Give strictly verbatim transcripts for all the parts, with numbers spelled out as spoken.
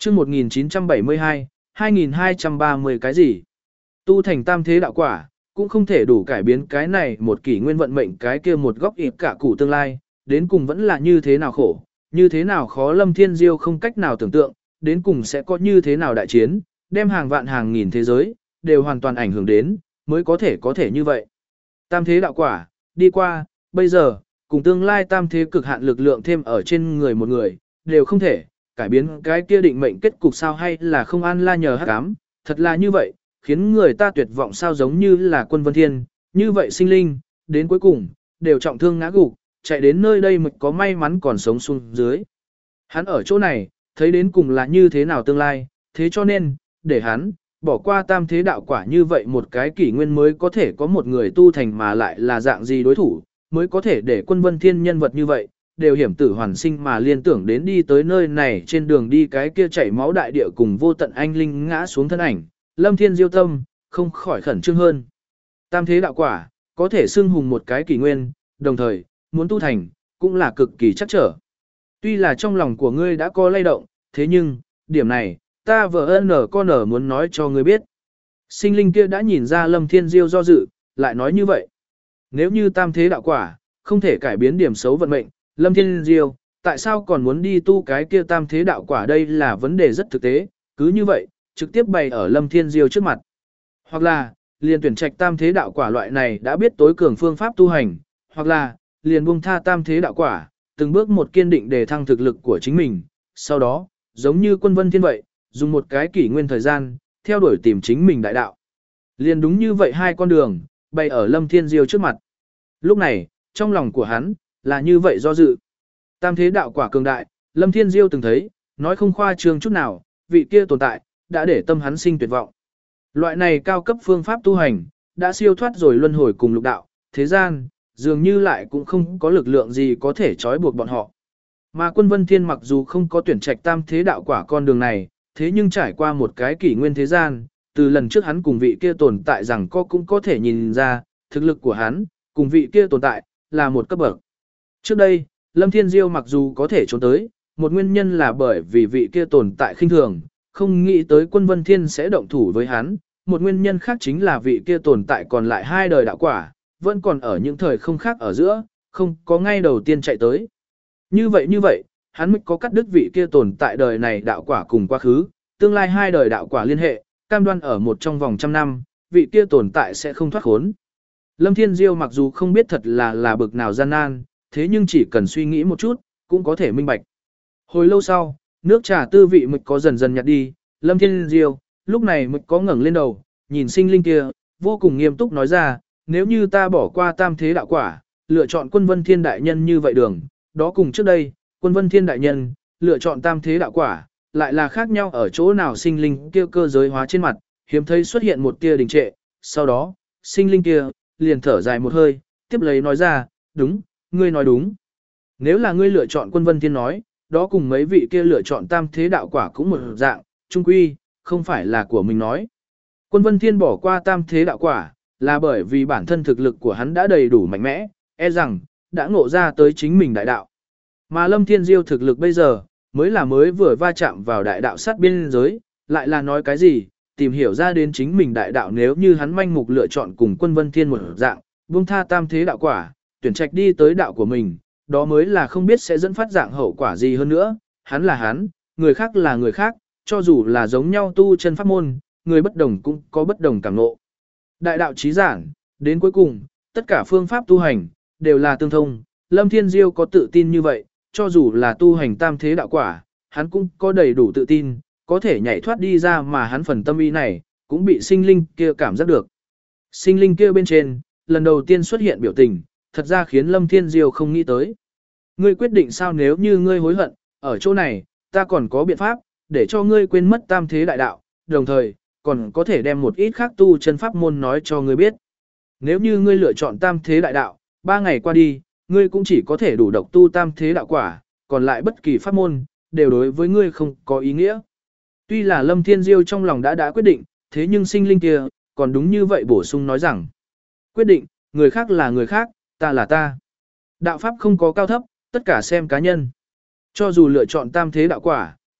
chương một nghìn chín trăm bảy mươi hai, hai nghìn hai trăm ba mươi cái gì? Tu thành tam thế đạo quả, cũng không thể đủ cải biến cái này một kỷ nguyên vận mệnh cái kia một góc ịp cả củ tương lai, đến cùng vẫn là như thế nào khổ, như thế nào khó Lâm Thiên Diêu không cách nào tưởng tượng, đến cùng sẽ có như thế nào đại chiến, đem hàng vạn hàng nghìn thế giới, đều hoàn toàn ảnh hưởng đến, mới có thể có thể như vậy. Tam thế đạo quả, đi qua, bây giờ, cùng tương lai tam thế cực hạn lực lượng thêm ở trên người một người, đều không thể cải biến cái kia định mệnh kết cục sao hay là không an la nhờ hắc ám, thật là như vậy, khiến người ta tuyệt vọng sao giống như là Quân Vân Thiên, như vậy sinh linh, đến cuối cùng, đều trọng thương ngã gục, chạy đến nơi đây mới có may mắn còn sống xuống dưới. Hắn ở chỗ này, thấy đến cùng là như thế nào tương lai, thế cho nên, để hắn, bỏ qua tam thế đạo quả như vậy một cái kỷ nguyên mới có thể có một người tu thành mà lại là dạng gì đối thủ, mới có thể để Quân Vân Thiên nhân vật như vậy, đều hiểm tử hoàn sinh mà liên tưởng đến đi tới nơi này trên đường đi cái kia chảy máu đại địa cùng vô tận anh linh ngã xuống thân ảnh, Lâm Thiên Diêu tâm, không khỏi khẩn trương hơn. Tam thế đạo quả, có thể xưng hùng một cái kỷ nguyên, đồng thời, muốn tu thành, cũng là cực kỳ chắc trở. Tuy là trong lòng của ngươi đã có lay động, thế nhưng, điểm này, ta vợ nở con nở muốn nói cho ngươi biết. Sinh linh kia đã nhìn ra Lâm Thiên Diêu do dự, lại nói như vậy. Nếu như tam thế đạo quả, không thể cải biến điểm xấu vận mệnh, Lâm Thiên Diêu, tại sao còn muốn đi tu cái kia tam thế đạo quả đây là vấn đề rất thực tế, cứ như vậy, trực tiếp bày ở Lâm Thiên Diêu trước mặt. Hoặc là, liền tuyển trạch tam thế đạo quả loại này đã biết tối cường phương pháp tu hành, hoặc là, liền buông tha tam thế đạo quả, từng bước một kiên định để thăng thực lực của chính mình, sau đó, giống như Quân Vân Thiên vậy, dùng một cái kỷ nguyên thời gian, theo đuổi tìm chính mình đại đạo. Liền đúng như vậy hai con đường, bày ở Lâm Thiên Diêu trước mặt. Lúc này, trong lòng của hắn, là như vậy do dự. Tam thế đạo quả cường đại, Lâm Thiên Diêu từng thấy, nói không khoa trương chút nào, vị kia tồn tại, đã để tâm hắn sinh tuyệt vọng. Loại này cao cấp phương pháp tu hành, đã siêu thoát rồi luân hồi cùng lục đạo, thế gian, dường như lại cũng không có lực lượng gì có thể trói buộc bọn họ. Mà Quân Vân Thiên mặc dù không có tuyển trạch tam thế đạo quả con đường này, thế nhưng trải qua một cái kỷ nguyên thế gian, từ lần trước hắn cùng vị kia tồn tại rằng có cũng có thể nhìn ra, thực lực của hắn, cùng vị kia tồn tại, là một cấp bậc. Trước đây, Lâm Thiên Diêu mặc dù có thể trốn tới, một nguyên nhân là bởi vì vị kia tồn tại khinh thường, không nghĩ tới Quân Vân Thiên sẽ động thủ với hắn, một nguyên nhân khác chính là vị kia tồn tại còn lại hai đời đạo quả, vẫn còn ở những thời không khác ở giữa, không có ngay đầu tiên chạy tới. Như vậy như vậy, hắn mới có cắt đứt vị kia tồn tại đời này đạo quả cùng quá khứ, tương lai hai đời đạo quả liên hệ, cam đoan ở một trong vòng trăm năm, vị kia tồn tại sẽ không thoát khốn. Lâm Thiên Diêu mặc dù không biết thật là là bực nào gian nan, thế nhưng chỉ cần suy nghĩ một chút, cũng có thể minh bạch. Hồi lâu sau, nước trà tư vị mực có dần dần nhạt đi, Lâm Thiên Diêu, lúc này mực có ngẩng lên đầu, nhìn sinh linh kia, vô cùng nghiêm túc nói ra, nếu như ta bỏ qua tam thế đạo quả, lựa chọn Quân Vân Thiên đại nhân như vậy đường, đó cùng trước đây, Quân Vân Thiên đại nhân, lựa chọn tam thế đạo quả, lại là khác nhau ở chỗ nào sinh linh kia cơ giới hóa trên mặt, hiếm thấy xuất hiện một tia đình trệ, sau đó, sinh linh kia, liền thở dài một hơi, tiếp lấy nói ra, đúng, ngươi nói đúng. Nếu là ngươi lựa chọn Quân Vân Thiên nói, đó cùng mấy vị kia lựa chọn tam thế đạo quả cũng một dạng, trung quy, không phải là của mình nói. Quân Vân Thiên bỏ qua tam thế đạo quả, là bởi vì bản thân thực lực của hắn đã đầy đủ mạnh mẽ, e rằng, đã ngộ ra tới chính mình đại đạo. Mà Lâm Thiên Diêu thực lực bây giờ, mới là mới vừa va chạm vào đại đạo sát biên giới, lại là nói cái gì, tìm hiểu ra đến chính mình đại đạo nếu như hắn manh mục lựa chọn cùng Quân Vân Thiên một dạng, buông tha tam thế đạo quả, tuyển trạch đi tới đạo của mình, đó mới là không biết sẽ dẫn phát dạng hậu quả gì hơn nữa, hắn là hắn, người khác là người khác, cho dù là giống nhau tu chân pháp môn, người bất đồng cũng có bất đồng cảm ngộ. Đại đạo chí giản, đến cuối cùng, tất cả phương pháp tu hành, đều là tương thông, Lâm Thiên Diêu có tự tin như vậy, cho dù là tu hành tam thế đạo quả, hắn cũng có đầy đủ tự tin, có thể nhảy thoát đi ra mà hắn phần tâm ý này, cũng bị sinh linh kia cảm giác được. Sinh linh kia bên trên, lần đầu tiên xuất hiện biểu tình, thật ra khiến Lâm Thiên Diêu không nghĩ tới. Ngươi quyết định sao nếu như ngươi hối hận, ở chỗ này, ta còn có biện pháp, để cho ngươi quên mất tam thế đại đạo, đồng thời, còn có thể đem một ít khác tu chân pháp môn nói cho ngươi biết. Nếu như ngươi lựa chọn tam thế đại đạo, ba ngày qua đi, ngươi cũng chỉ có thể đủ độc tu tam thế đạo quả, còn lại bất kỳ pháp môn, đều đối với ngươi không có ý nghĩa. Tuy là Lâm Thiên Diêu trong lòng đã đã quyết định, thế nhưng sinh linh kia, còn đúng như vậy bổ sung nói rằng, quyết định, người khác là người khác, ta là ta. Đạo pháp không có cao thấp, tất cả xem cá nhân. Cho dù lựa chọn tam thế đạo quả,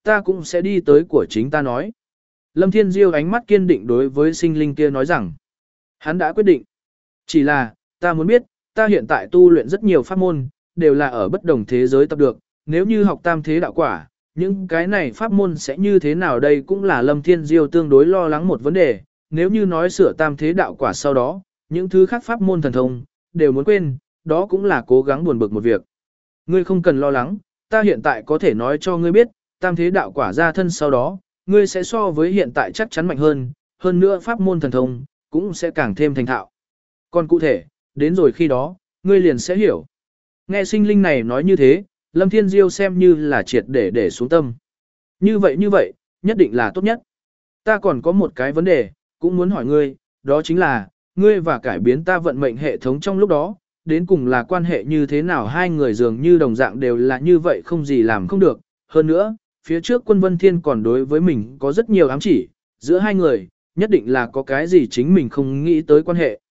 ta cũng sẽ đi tới của chính ta nói. Lâm Thiên Diêu ánh mắt kiên định đối với sinh linh kia nói rằng, hắn đã quyết định. Chỉ là, ta muốn biết, ta hiện tại tu luyện rất nhiều pháp môn, đều là ở bất đồng thế giới tập được, nếu như học tam thế đạo quả, những cái này pháp môn sẽ như thế nào đây cũng là Lâm Thiên Diêu tương đối lo lắng một vấn đề, nếu như nói sửa tam thế đạo quả sau đó, những thứ khác pháp môn thần thông, đều muốn quên, đó cũng là cố gắng buồn bực một việc. Ngươi không cần lo lắng, ta hiện tại có thể nói cho ngươi biết, tam thế đạo quả ra thân sau đó, ngươi sẽ so với hiện tại chắc chắn mạnh hơn, hơn nữa pháp môn thần thông, cũng sẽ càng thêm thành thạo. Còn cụ thể, đến rồi khi đó, ngươi liền sẽ hiểu. Nghe sinh linh này nói như thế, Lâm Thiên Diêu xem như là triệt để để xuống tâm. Như vậy như vậy, nhất định là tốt nhất. Ta còn có một cái vấn đề, cũng muốn hỏi ngươi, đó chính là, ngươi và cải biến ta vận mệnh hệ thống trong lúc đó, đến cùng là quan hệ như thế nào hai người dường như đồng dạng đều là như vậy không gì làm không được. Hơn nữa, phía trước quân Vân Thiên còn đối với mình có rất nhiều ám chỉ, giữa hai người, nhất định là có cái gì chính mình không nghĩ tới quan hệ.